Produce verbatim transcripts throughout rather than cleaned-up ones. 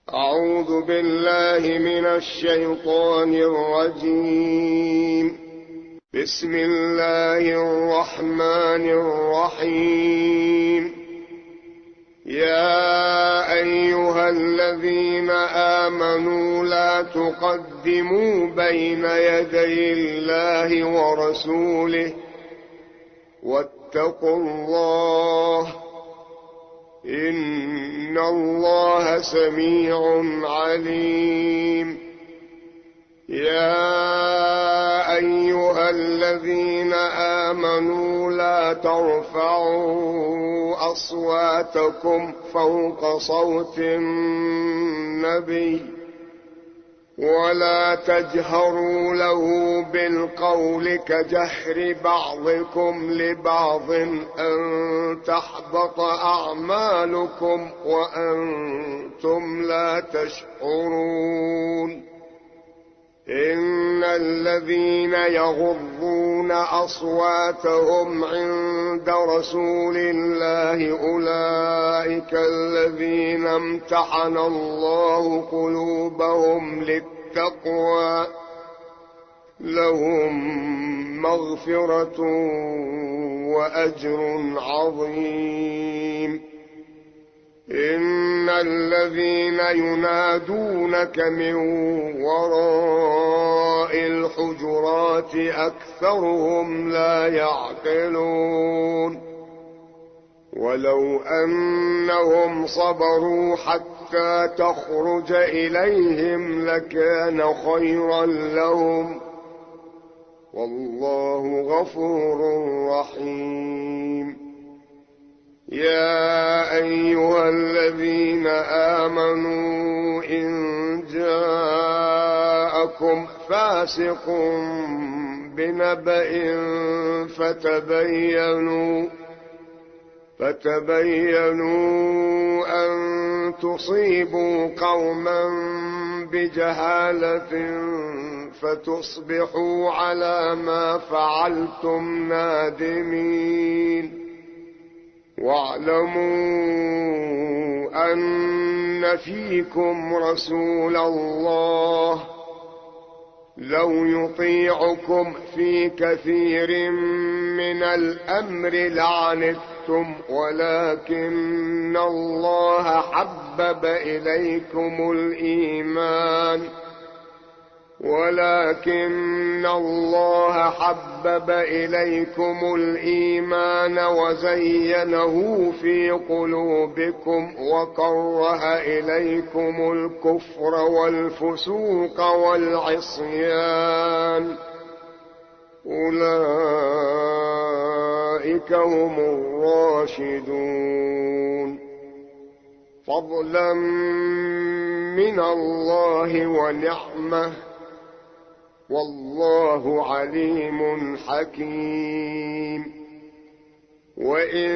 أعوذ بالله من الشيطان الرجيم. بسم الله الرحمن الرحيم. يا أيها الذين آمنوا لا تقدموا بين يدي الله ورسوله واتقوا الله إن الله سميع عليم. يا أيها الذين آمنوا لا ترفعوا أصواتكم فوق صوت النبي ولا تجهروا له بالقول كجهر بعضكم لبعض أن تحبط أعمالكم وأنتم لا تشعرون. إن الذين يغضون أصواتهم عند رسول الله أولئك الذين امتحن الله قلوبهم للتقوى لهم مغفرة وأجر عظيم. إن الذين ينادونك من وراء الحجرات أكثرهم لا يعقلون. ولو أنهم صبروا حتى تخرج إليهم لكان خيرا لهم والله غفور رحيم. يا أيها الذين آمنوا إن جاءكم فاسق بنبأ فتبينوا فتبينوا أن تصيبوا قوما بجهالة فتصبحوا على ما فعلتم نادمين. واعلموا أن فيكم رسول الله لو يطيعكم في كثير من الأمر لعنتم ولكن الله حبب إليكم الإيمان ولكن الله حبب إليكم الإيمان وزينه في قلوبكم وكره إليكم الكفر والفسوق والعصيان أولئك هم الراشدون فضلا من الله ونعمه والله عليم حكيم. وإن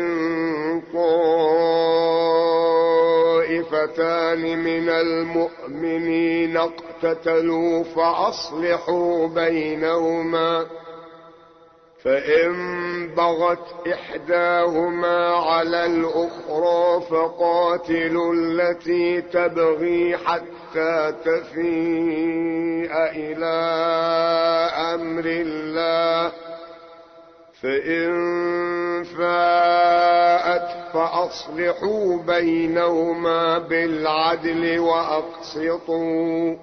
طائفتان من المؤمنين اقتتلوا فأصلحوا بينهما فإن بغت إحداهما على الأخرى فقاتلوا التي تبغي حتى تفيء إلى أمر الله فإن فاءت فأصلحوا بينهما بالعدل وأقسطوا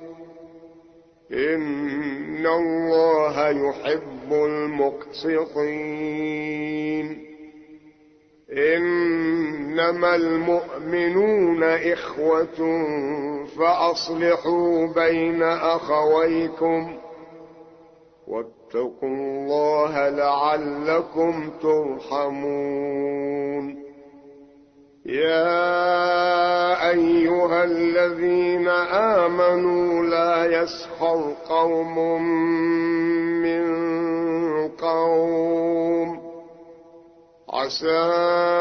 إن الله يحب المقسطين. إنما المؤمنون إخوة فأصلحوا بين أخويكم واتقوا الله لعلكم ترحمون. يا أيها الذين آمنوا لا يسخر قوم من قوم عسى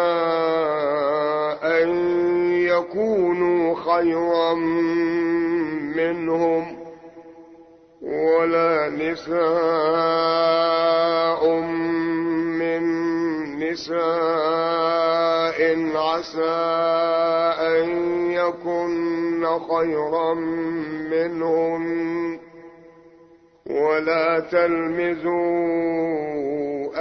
أن يكونوا خيرا منهم ولا نساء من نساء عسى أن يكن خيرا منهن ولا تلمزوا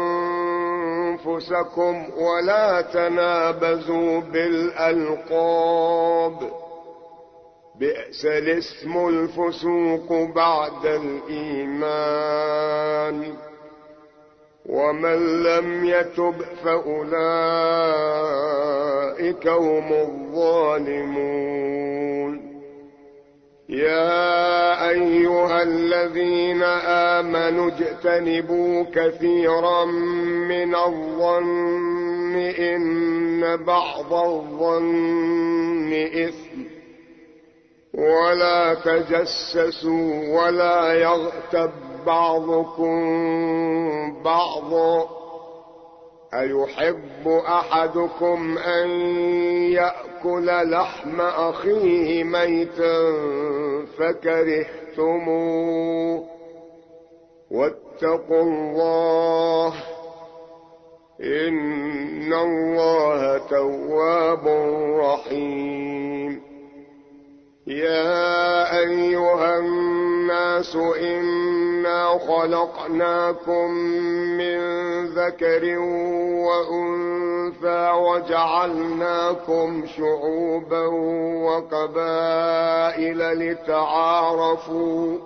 أنفسكم ولا تنابزوا بالألقاب بئس الاسم الفسوق بعد الإيمان ومن لم يتب فأولئك هم الظالمون. يا أيها الذين آمنوا اجتنبوا كثيرا من الظن إن بعض الظن إثم ولا تجسسوا ولا يغتب بعضكم بعضا أيحب أحدكم أن يأكل لحم أخيه ميتا فكرهتموه واتقوا الله إن الله تواب رحيم. يا أيها الناس إنا خلقناكم من ذكر وأنثى وجعلناكم شعوبا وقبائل لتعارفوا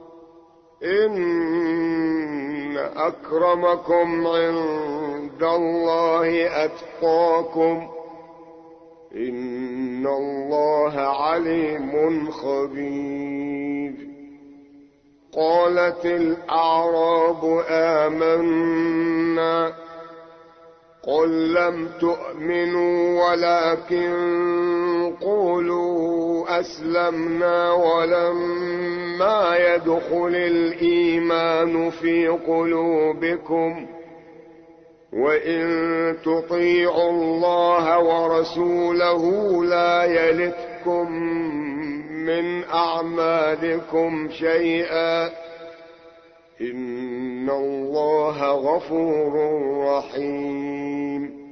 إن أكرمكم عند الله أتقاكم إن الله عليم خبير. قالت الأعراب آمنا قل لم تؤمنوا ولكن قولوا أسلمنا ولما يدخل الإيمان في قلوبكم وإن تطيعوا الله ورسوله لا يلتكم من أعمالكم شيئا إن الله غفور رحيم.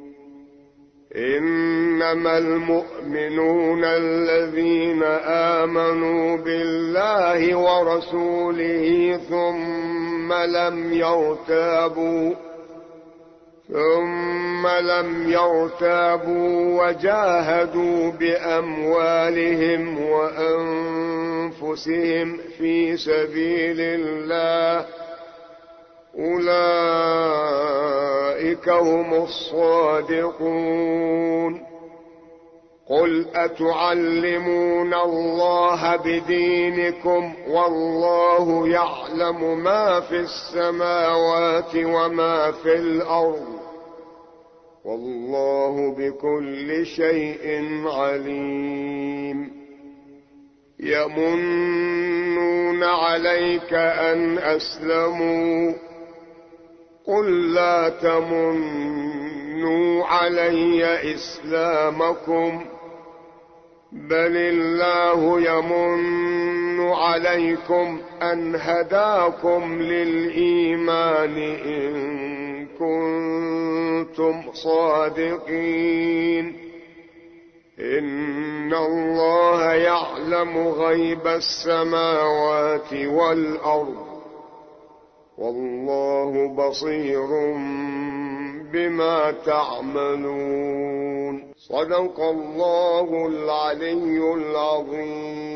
إنما المؤمنون الذين آمنوا بالله ورسوله ثم لم يرتابوا ثم لم يرتابوا وجاهدوا بأموالهم وأنفسهم في سبيل الله أولئك هم الصادقون. قل أتعلمون الله بدينكم والله يعلم ما في السماوات وما في الأرض والله بكل شيء عليم. يمنون عليك أن أسلموا قل لا تمنوا علي إسلامكم بل الله يمن عليكم أن هداكم للإيمان إن كنتم صادقين. إن الله يعلم غيب السماوات والأرض والله بصير بما تعملون. صدق الله العلي العظيم.